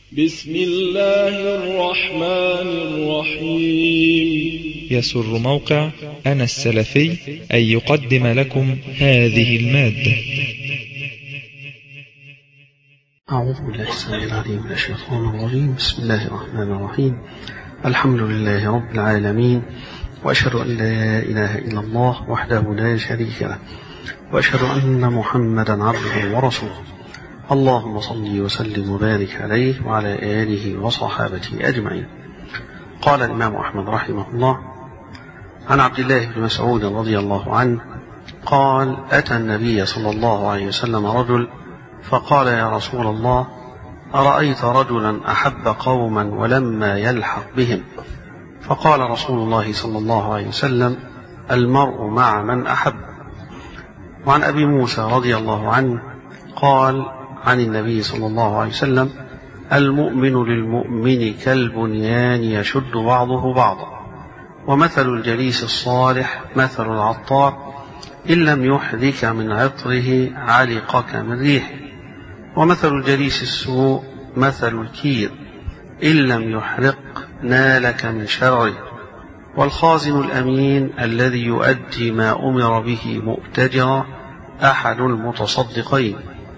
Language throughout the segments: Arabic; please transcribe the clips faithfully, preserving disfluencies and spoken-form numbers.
بسم الله الرحمن الرحيم. يسر موقع أنا السلفي أن يقدم لكم هذه المادة. أعوذ بالله السميع العليم من الشيطان الرجيم. بسم الله الرحمن الرحيم. الحمد لله رب العالمين، وأشهد أن لا إله إلا الله وحده لا شريك له، وأشهد أن محمدا عبده ورسوله. اللهم صل وسلم وبارك عليه وعلى آله وصحابته أجمعين. قال الإمام أحمد رحمه الله عن عبد الله بن مسعود رضي الله عنه قال: أتى النبي صلى الله عليه وسلم رجل فقال: يا رسول الله، أرأيت رجلا أحب قوما ولما يلحق بهم؟ فقال رسول الله صلى الله عليه وسلم: المرء مع من أحب. وعن أبي موسى رضي الله عنه قال عن النبي صلى الله عليه وسلم: المؤمن للمؤمن كالبنيان يشد بعضه بعضا، ومثل الجليس الصالح مثل العطار، إن لم يحذك من عطره علقك من ريحه، ومثل الجليس السوء مثل الكير، إن لم يحرق نالك من شره، والخازن الأمين الذي يؤدي ما أمر به مؤتجرا أحد المتصدقين.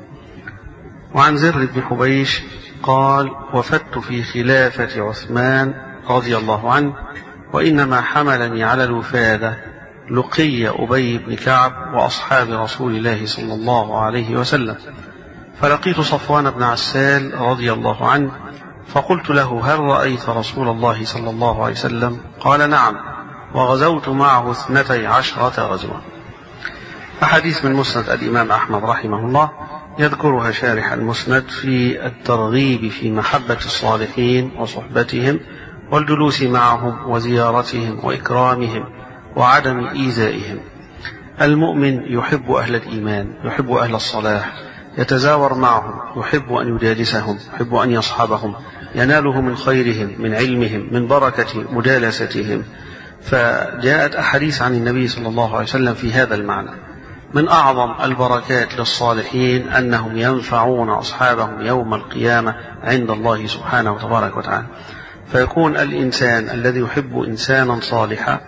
وعن زر بن حبيش قال: وفدت في خلافة عثمان رضي الله عنه، وإنما حملني على الوفادة لقي أبي بن كعب وأصحاب رسول الله صلى الله عليه وسلم، فلقيت صفوان بن عسال رضي الله عنه فقلت له: هل رأيت رسول الله صلى الله عليه وسلم؟ قال: نعم، وغزوت معه اثنتي عشرة غزوة. أحاديث من مسند الإمام أحمد رحمه الله يذكرها شارح المسند في الترغيب في محبة الصالحين وصحبتهم والجلوس معهم وزيارتهم وإكرامهم وعدم إيذائهم. المؤمن يحب أهل الإيمان، يحب أهل الصلاح، يتزاور معهم، يحب أن يجالسهم، يحب أن يصحبهم، يناله من خيرهم، من علمهم، من بركة مجالستهم. فجاءت أحاديث عن النبي صلى الله عليه وسلم في هذا المعنى. من أعظم البركات للصالحين أنهم ينفعون أصحابهم يوم القيامة عند الله سبحانه وتبارك وتعالى. فيكون الإنسان الذي يحب إنسانا صالحا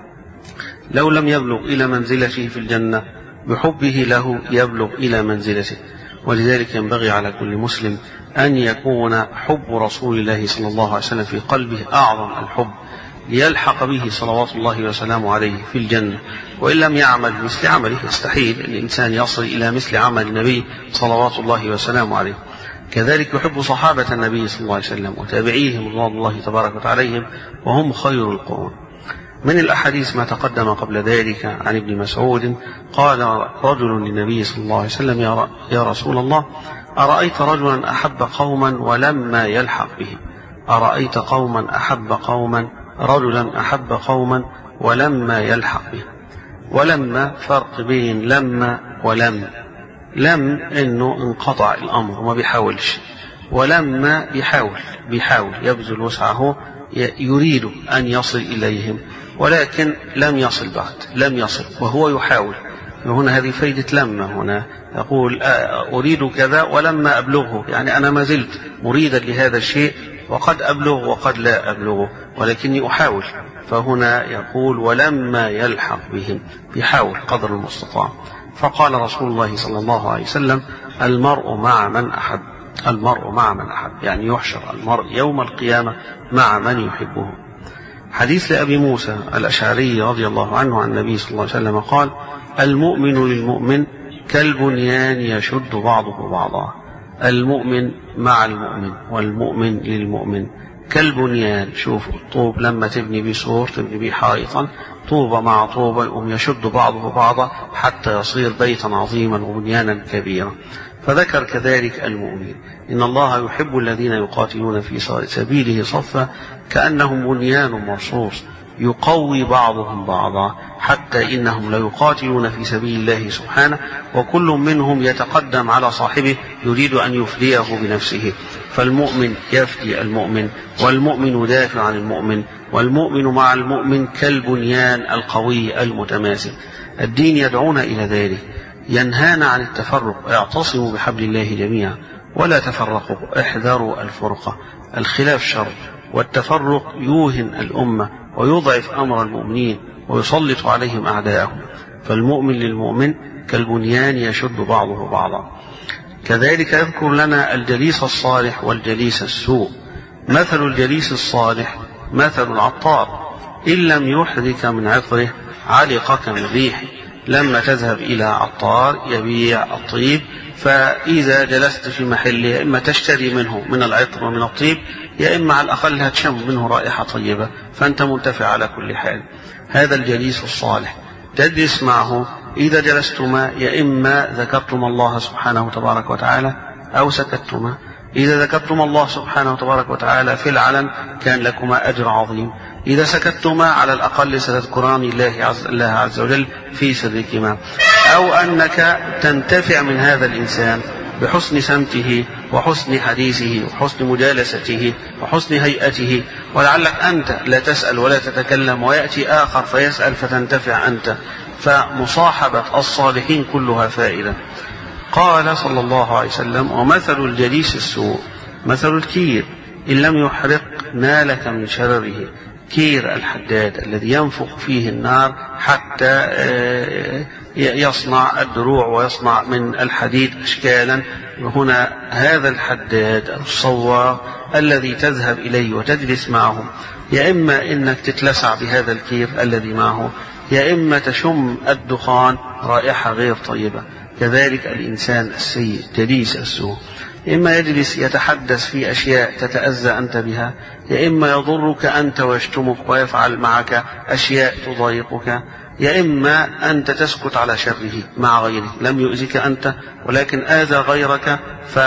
لو لم يبلغ إلى منزلته في الجنة بحبه له يبلغ إلى منزلته. ولذلك ينبغي على كل مسلم أن يكون حب رسول الله صلى الله عليه وسلم في قلبه أعظم الحب، ليلحق به صلوات الله وسلامه عليه في الجنة. وإن لم يعمل مثل عمله، يستحيل الإنسان يصل إلى مثل عمل النبي صلوات الله وسلامه عليه. كذلك يحب صحابة النبي صلى الله عليه وسلم وتابعيهم رضوان الله تبارك وتعالى عليهم، وهم خير القرون. من الأحاديث ما تقدم قبل ذلك عن ابن مسعود قال رجل للنبي صلى الله عليه وسلم: يا رسول الله، أرأيت رجلا أحب قوما ولما يلحق بهم؟ أرأيت قوما أحب قوما رجلا أحب قوما ولما يلحق بهم. ولما فرق بين لما ولم. لم إنه انقطع الأمر وما بيحاولش، ولما بيحاول بيحاول يبذل وسعه، يريد أن يصل إليهم ولكن لم يصل بعد، لم يصل وهو يحاول. هنا هذه فايدة لما. هنا يقول أريد كذا ولما أبلغه، يعني أنا ما زلت مريدا لهذا الشيء وقد أبلغ وقد لا أبلغه ولكني أحاول. فهنا يقول ولما يلحق بهم، يحاول قدر المستطاع. فقال رسول الله صلى الله عليه وسلم: المرء مع من أحب. المرء مع من أحب يعني يحشر المرء يوم القيامة مع من يحبه. حديث لأبي موسى الأشعري رضي الله عنه عن النبي صلى الله عليه وسلم قال: المؤمن للمؤمن كالبنيان يشد بعضه بعضا. المؤمن مع المؤمن والمؤمن للمؤمن كالبنيان. شوفوا الطوب لما تبني بسور، تبني به حائطا، طوبة مع طوبة يقوم يشد بعضه بعضا حتى يصير بيتا عظيما وبنيانا كبيرا. فذكر كذلك المؤمن: إن الله يحب الذين يقاتلون في سبيله صفا كأنهم بنيان مرصوص يقوي بعضهم بعضا، حتى إنهم ليقاتلون في سبيل الله سبحانه وكل منهم يتقدم على صاحبه يريد أن يفديه بنفسه. فالمؤمن يفدي المؤمن، والمؤمن دافع عن المؤمن، والمؤمن مع المؤمن كالبنيان القوي المتماسك. الدين يدعونا إلى ذلك، ينهانا عن التفرق. اعتصموا بحبل الله جميعا ولا تفرقوا، احذروا الفرقة، الخلاف شر، والتفرق يوهن الأمة ويضعف أمر المؤمنين ويسلط عليهم أعداءهم. فالمؤمن للمؤمن كالبنيان يشد بعضه بعضا. كذلك يذكر لنا الجليس الصالح والجليس السوء. مثل الجليس الصالح مثل العطار، إن لم يحرك من عطره علقك من ريحه. لما تذهب إلى عطار يبيع الطيب، فإذا جلست في محله يا إما تشتري منه من العطر ومن الطيب، يا إما على الأقل هتشم منه رائحة طيبة، فأنت منتفع على كل حال. هذا الجليس الصالح، تجلس معه إذا جلستما يا إما ذكرتم الله سبحانه وتبارك وتعالى أو سكتتما. إذا ذكرتم الله سبحانه وتبارك وتعالى في العلن كان لكما أجر عظيم، إذا سكتتما على الأقل ستذكران الله عز, الله عز وجل في سركما. أو أنك تنتفع من هذا الإنسان بحسن سمته وحسن حديثه وحسن مجالسته وحسن هيئته، ولعلك أنت لا تسأل ولا تتكلم ويأتي آخر فيسأل فتنتفع أنت. فمصاحبة الصالحين كلها فائدة. قال صلى الله عليه وسلم: ومثل الجليس السوء مثل الكير، إن لم يحرق نالك من شرره. كير الحداد الذي ينفخ فيه النار حتى يصنع الدروع ويصنع من الحديد أشكالا. هنا هذا الحداد الصوار الذي تذهب إليه وتجلس معه، يا إما إنك تتلسع بهذا الكير الذي معه، يا إما تشم الدخان رائحة غير طيبة. كذلك الإنسان السيء جليس السوء، إما يجلس يتحدث في أشياء تتأذى أنت بها، يا إما يضرك أنت ويشتمك ويفعل معك أشياء تضايقك، يا إما أنت تسكت على شره مع غيره. لم يؤذك أنت ولكن آذى غيرك،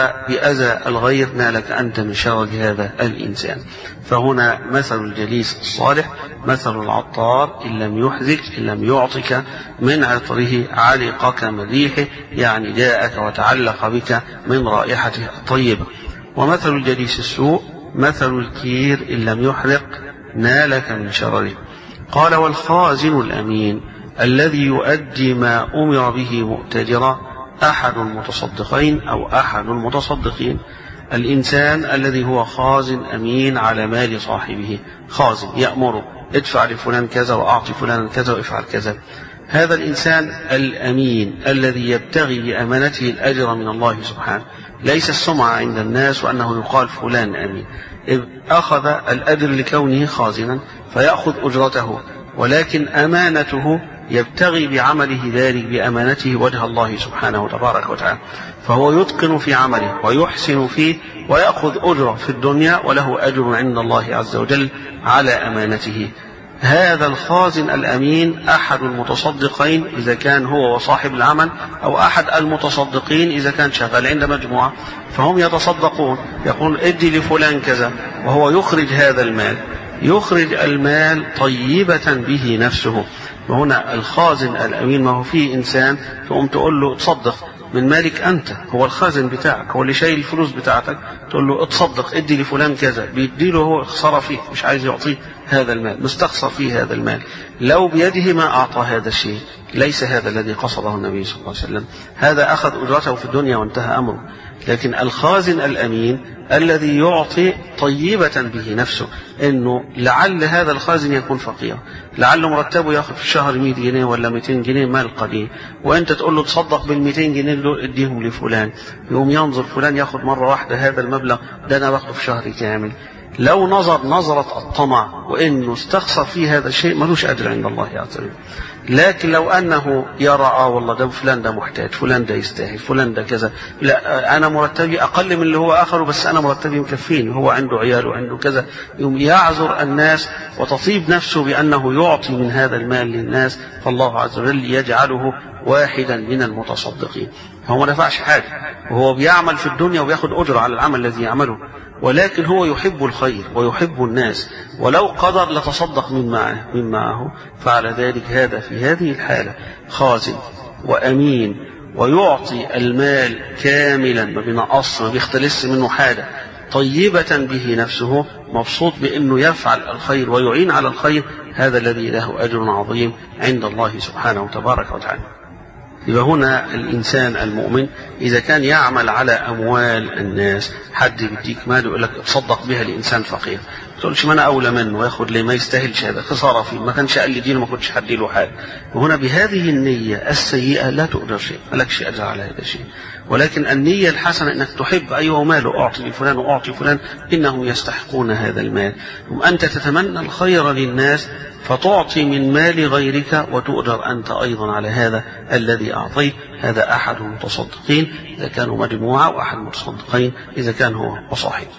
فبأذى الغير نالك أنت من شر هذا الإنسان. فهنا مثل الجليس الصالح مثل العطار، إن لم يحذك إن لم يعطك من عطره علقك من ريحه، يعني جاءك وتعلق بك من رائحته الطيبة. ومثل الجليس السوء مثل الكير، إن لم يحرق نالك من شرره. قال: والخازن الأمين الذي يؤدي ما أمر به مؤتجرا أحد المتصدقين أو أحد المتصدقين. الإنسان الذي هو خازن أمين على مال صاحبه، خازن يأمره ادفع لفلان كذا وأعطي فلان كذا وافعل كذا. هذا الإنسان الأمين الذي يبتغي بأمانته الأجر من الله سبحانه، ليس السمعة عند الناس وأنه يقال فلان أمين. إذ أخذ الأجر لكونه خازنا فيأخذ أجرته، ولكن أمانته يبتغي بعمله ذلك بأمانته وجه الله سبحانه وتبارك وتعالى، فهو يتقن في عمله ويحسن فيه ويأخذ أجره في الدنيا وله أجر عند الله عز وجل على أمانته. هذا الخازن الأمين أحد المتصدقين إذا كان هو وصاحب العمل، أو أحد المتصدقين إذا كان شغال عند مجموعة، فهم يتصدقون، يقول ادي لفلان كذا، وهو يخرج هذا المال، يخرج المال طيبة به نفسه. وهنا الخازن الأمين ما هو فيه إنسان تقوم تقول له تصدق من مالك أنت، هو الخازن بتاعك، هو اللي شايل الفلوس بتاعتك، تقول له اتصدق ادي لفلان كذا، بيدي له هو خسارة فيه، مش عايز يعطيه هذا المال، مستخسر فيه هذا المال، لو بيده ما أعطى هذا الشيء. ليس هذا الذي قصده النبي صلى الله عليه وسلم، هذا أخذ أجرته في الدنيا وانتهى أمره. لكن الخازن الأمين الذي يعطي طيبة به نفسه، إنه لعل هذا الخازن يكون فقير، لعل مرتبه يأخذ في الشهر مئة جنيه ولا مئتين جنيه مال قليل، وأنت تقول له تصدق بالمئتين جنيه دول اديهم لفلان، يوم ينظر فلان يأخذ مرة واحدة هذا المبلغ ده أنا باخده في شهر كامل. لو نظر نظرة الطمع وإنه استخسر فيه هذا الشيء ملوش أجر عند الله عز وجل. لكن لو أنه يرى آه والله ده فلان ده محتاج، فلان ده يستاهل، فلان ده كذا، لا أنا مرتبي أقل من اللي هو آخره بس أنا مرتبي مكفيني، هو عنده عيال وعنده كذا، يوم يعذر الناس وتطيب نفسه بأنه يعطي من هذا المال للناس، فالله عز وجل يجعله واحدا من المتصدقين. هو ما نفعش حاجة، وهو بيعمل في الدنيا وبياخد أجر على العمل الذي يعمله، ولكن هو يحب الخير ويحب الناس، ولو قدر لتصدق من معه, من معه. فعلى ذلك هذا في هذه الحالة خازن وأمين، ويعطي المال كاملا ما بينقص ما بيختلس منه حاجة، طيبة به نفسه، مبسوط بأنه يفعل الخير ويعين على الخير. هذا الذي له أجر عظيم عند الله سبحانه وتبارك وتعالى. يبقى هنا الإنسان المؤمن إذا كان يعمل على أموال الناس، حد بيديك مال ويقول لك تصدق بها لإنسان فقير، ما تقولش ما أنا أولى منه وياخد لي، ما يستاهلش، هذا خسارة فيه، ما كانش قال لي دين وما كنتش حد له حاجة. وهنا بهذه النية السيئة لا تقدر شيء، ما لكش أجر على هذا الشيء. ولكن النية الحسنة أنك تحب أيوه ماله أعطي لفلان وأعطي فلان إنهم يستحقون هذا المال، وأنت تتمنى الخير للناس فتعطي من مال غيرك وتؤجر أنت أيضا على هذا الذي أعطيت. هذا أحد المتصدقين إذا كانوا مجموعة، وأحد المتصدقين إذا كان هو وصاحب.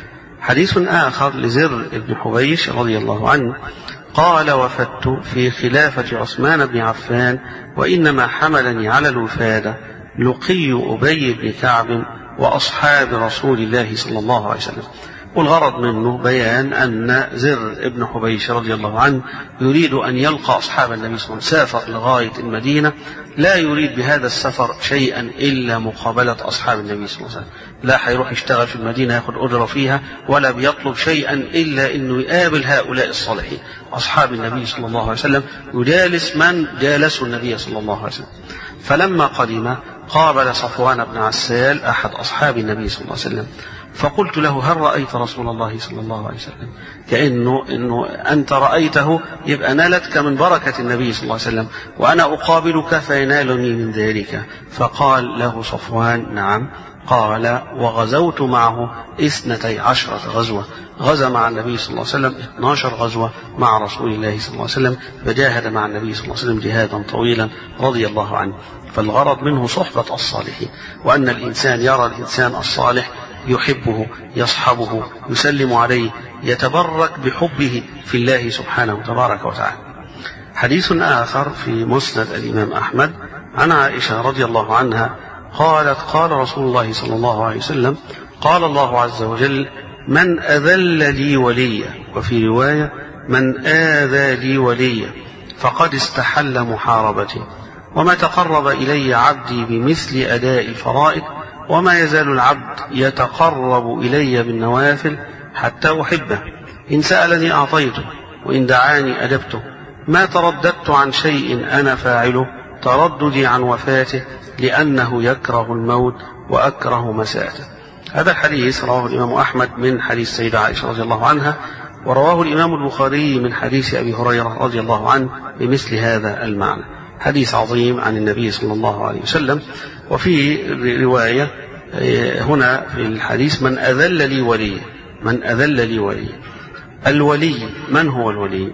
حديث آخر لزر بن حبيش رضي الله عنه قال: وفدت في خلافة عثمان بن عفان، وإنما حملني على الوفادة لقي أبي بن كعب وأصحاب رسول الله صلى الله عليه وسلم. والغرض منه بيان أن زر بن حبيش رضي الله عنه يريد أن يلقى أصحاب النبي صلى الله عليه وسلم، سافر لغاية المدينة، لا يريد بهذا السفر شيئا إلا مقابلة أصحاب النبي صلى الله عليه وسلم، لا حيروح يشتغل في المدينة يأخذ أجرة فيها، ولا بيطلب شيئا إلا أنه يقابل هؤلاء الصالحين أصحاب النبي صلى الله عليه وسلم، يجالس من جالسوا النبي صلى الله عليه وسلم. فلما قدم قابل صفوان بن عسال أحد أصحاب النبي صلى الله عليه وسلم، فقلت له: هل رأيت رسول الله صلى الله عليه وسلم؟ كأنه إنه أنت رأيته يبقى نالتك من بركة النبي صلى الله عليه وسلم، وأنا أقابلك فينالني من ذلك. فقال له صفوان: نعم. قال: وغزوت معه اثنتي عشرة غزوة، غزا مع النبي صلى الله عليه وسلم اثنتي عشرة غزوة مع رسول الله صلى الله عليه وسلم، فجاهد مع النبي صلى الله عليه وسلم جهادا طويلا رضي الله عنه. فالغرض منه صحبة الصالحين، وأن الإنسان يرى الإنسان الصالح يحبه، يصحبه، يسلم عليه، يتبرك بحبه في الله سبحانه تبارك وتعالى. حديث آخر في مسند الإمام أحمد عن عائشة رضي الله عنها قالت: قال رسول الله صلى الله عليه وسلم: قال الله عز وجل: من أذل لي وليا، وفي رواية: من آذى لي وليا فقد استحل محاربتي، وما تقرب إلي عبدي بمثل أداء الفرائض، وما يزال العبد يتقرب إلي بالنوافل حتى أحبه، إن سألني أعطيته، وإن دعاني أجبته، ما ترددت عن شيء أنا فاعله ترددي عن وفاته، لأنه يكره الموت وأكره مساءته. هذا الحديث رواه الإمام أحمد من حديث سيدة عائشة رضي الله عنها، ورواه الإمام البخاري من حديث أبي هريرة رضي الله عنه بمثل هذا المعنى. حديث عظيم عن النبي صلى الله عليه وسلم. وفي رواية هنا في الحديث: من أذل لي ولي، من أذل لي ولي. الولي من هو الولي؟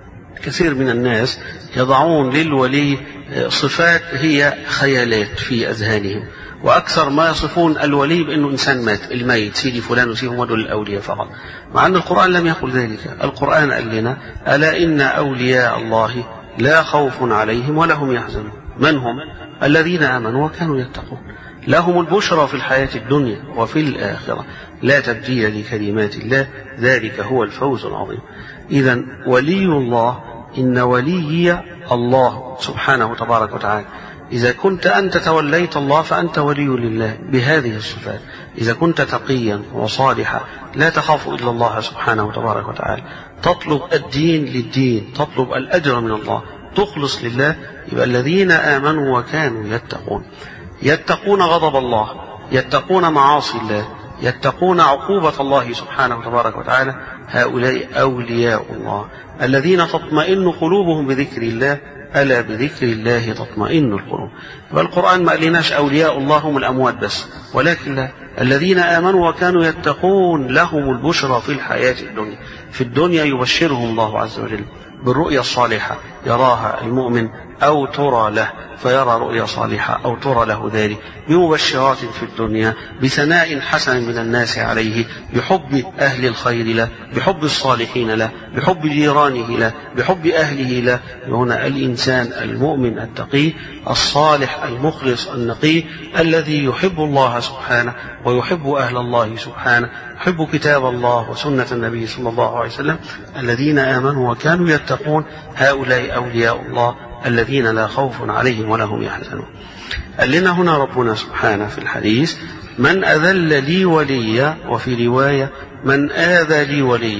كثير من الناس يضعون للولي صفات هي خيالات في أذهانهم، وأكثر ما يصفون الولي بأنه إنسان مات، الميت سيدي فلان وسيهم ودول الأولياء فقط، مع أن القرآن لم يقل ذلك. القرآن قال لنا: ألا إن أولياء الله لا خوف عليهم ولا هم يحزنون. من هم؟ الذين آمنوا وكانوا يتقون، لهم البشرى في الحياة الدنيا وفي الآخرة، لا تبديل لكلمات الله، ذلك هو الفوز العظيم. إذن ولي الله، إن ولي الله سبحانه تبارك وتعالى. إذا كنت أنت توليت الله فأنت ولي لله بهذه الصفات. إذا كنت تقيا وصالحا لا تخاف إلا الله سبحانه تبارك وتعالى، تطلب الدين للدين، تطلب الأجر من الله، تخلص لله، يبقى الذين آمنوا وكانوا يتقون، يتقون غضب الله، يتقون معاصي الله، يتقون عقوبة الله سبحانه تبارك وتعالى. هؤلاء أولياء الله الذين تطمئن قلوبهم بذكر الله، ألا بذكر الله تطمئن القلوب. والقرآن ما قالناش أولياء الله هم الأموات بس، ولكن لا، الذين آمنوا وكانوا يتقون لهم البشرى في الحياة الدنيا. في الدنيا يبشرهم الله عز وجل بالرؤيا الصالحة يراها المؤمن أو ترى له، فيرى رؤيا صالحة أو ترى له ذلك، بمبشرات في الدنيا، بثناء حسن من الناس عليه، بحب أهل الخير له، بحب الصالحين له، بحب جيرانه له، بحب أهله له. هنا الإنسان المؤمن التقي الصالح المخلص النقي الذي يحب الله سبحانه ويحب أهل الله سبحانه، يحب كتاب الله وسنة النبي صلى الله عليه وسلم. الذين آمنوا وكانوا يتقون هؤلاء أولياء الله الذين لا خوف عليهم ولا هم يحزنون. قال لنا هنا ربنا سبحانه في الحديث: من أذل لي وليا، وفي رواية: من آذى لي وليا.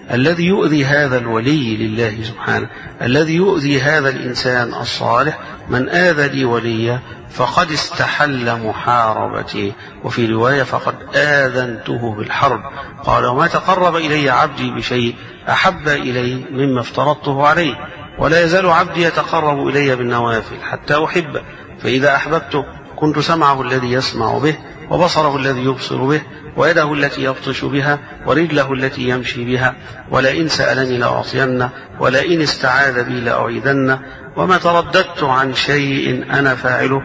الذي يؤذي هذا الولي لله سبحانه، الذي يؤذي هذا الإنسان الصالح، من آذى لي وليا فقد استحل محاربتي، وفي رواية فقد آذنته بالحرب. قال وما تقرب إلي عبدي بشيء أحب إلي مما افترضته عليه، ولا يزال عبدي يتقرب إلي بالنوافل حتى أحبه، فإذا أحببته كنت سمعه الذي يسمع به، وبصره الذي يبصر به، ويده التي يبطش بها، ورجله التي يمشي بها، ولئن سألني لأعطينه، ولئن استعاذ بي لأعيذنه. وما ترددت عن شيء أنا فاعله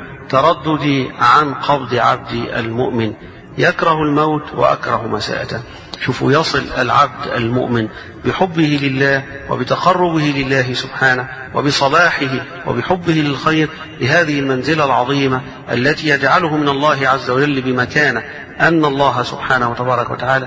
ترددي عن قبض عبدي المؤمن، يكره الموت وأكره مساءته. شوفوا يصل العبد المؤمن بحبه لله وبتقربه لله سبحانه وبصلاحه وبحبه للخير لهذه المنزلة العظيمة التي يجعله من الله عز وجل بمكانه أن الله سبحانه وتبارك وتعالى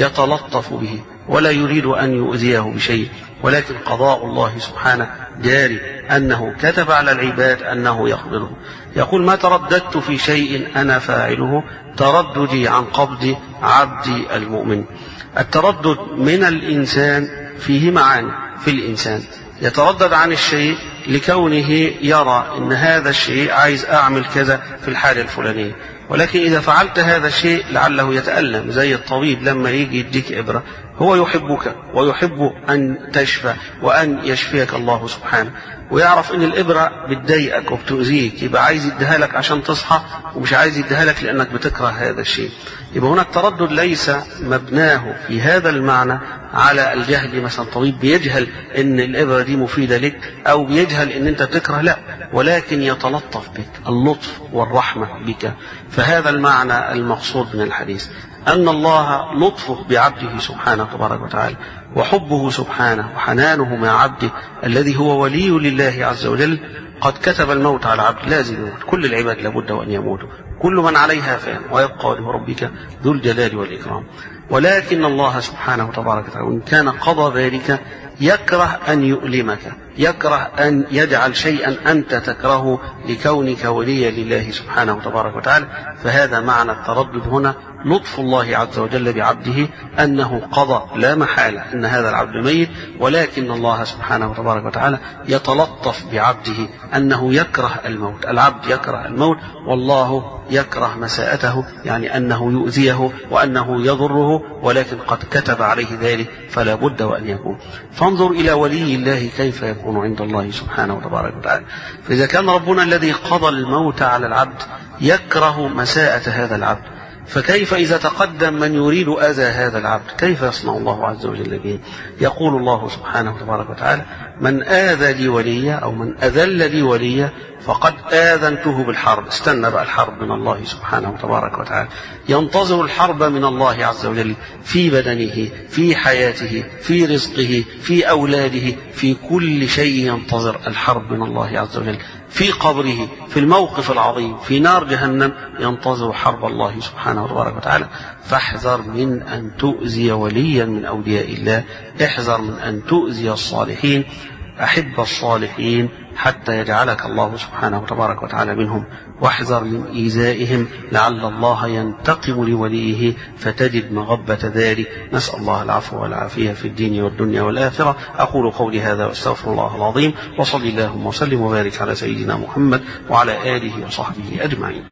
يتلطف به ولا يريد أن يؤذيه بشيء، ولكن قضاء الله سبحانه جاري أنه كتب على العباد أنه يقبضه. يقول ما ترددت في شيء أنا فاعله ترددي عن قبض عبدي المؤمن. التردد من الإنسان فيه معاني، في الإنسان يتردد عن الشيء لكونه يرى أن هذا الشيء عايز أعمل كذا في الحالة الفلانية، ولكن إذا فعلت هذا الشيء لعله يتألم، زي الطبيب لما يجي يديك إبرة هو يحبك ويحب أن تشفى وأن يشفيك الله سبحانه، ويعرف أن الإبرة بتضايقك وبتؤذيك، يبقى عايز يديها لك عشان تصحى ومش عايز يديها لك لأنك بتكره هذا الشيء. يبقى هنا التردد ليس مبناه في هذا المعنى على الجهل، مثلا طبيب بيجهل أن الإبرة دي مفيدة لك أو بيجهل أن أنت بتكره، لا، ولكن يتلطف بك، اللطف والرحمة بك. فهذا المعنى المقصود من الحديث، أن الله لطفه بعبده سبحانه تبارك وتعالى وحبه سبحانه وحنانه مع عبده الذي هو ولي لله عز وجل قد كتب الموت على عبد، لازم يموت، كل العباد لابد وأن يموتوا، كل من عليها فان، ويبقى وجه ربك ذو الجلال والإكرام. ولكن الله سبحانه تبارك وتعالى إن كان قضى ذلك يكره أن يؤلمك، يكره أن يجعل شيئا أنت تكرهه لكونك وليا لله سبحانه تبارك وتعالى. فهذا معنى التردد هنا، لطف الله عز وجل بعبده أنه قضى لا محالة أن هذا العبد ميت، ولكن الله سبحانه تبارك وتعالى يتلطف بعبده أنه يكره الموت. العبد يكره الموت والله يكره مساءته، يعني أنه يؤذيه وأنه يضره، ولكن قد كتب عليه ذلك فلا بد وأن يكون. فانظر إلى ولي الله كيف يكون عند الله سبحانه وتبارك وتعالى. فإذا كان ربنا الذي قضى الموت على العبد يكره مساءة هذا العبد، فكيف إذا تقدم من يريد أذى هذا العبد كيف يصنع الله عز وجل به؟ يقول الله سبحانه وتبارك وتعالى من آذى لي وليا أو من أذل لي وليا فقد آذنته بالحرب. استنى بقى الحرب من الله سبحانه وتبارك وتعالى، ينتظر الحرب من الله عز وجل في بدنه، في حياته، في رزقه، في أولاده، في كل شيء ينتظر الحرب من الله عز وجل، في قبره، في الموقف العظيم، في نار جهنم ينتظر حرب الله سبحانه وتبارك وتعالى. فاحذر من أن تؤذي وليا من أولياء الله، احذر من أن تؤذي الصالحين، أحب الصالحين حتى يجعلك الله سبحانه وتبارك وتعالى منهم، واحذر من إيذائهم لعل الله ينتقم لوليه فتجد مغبة ذلك. نسأل الله العفو والعافية في الدين والدنيا والآخرة. أقول قولي هذا واستغفر الله العظيم، وصلي اللهم وسلم وبارك على سيدنا محمد وعلى آله وصحبه أجمعين.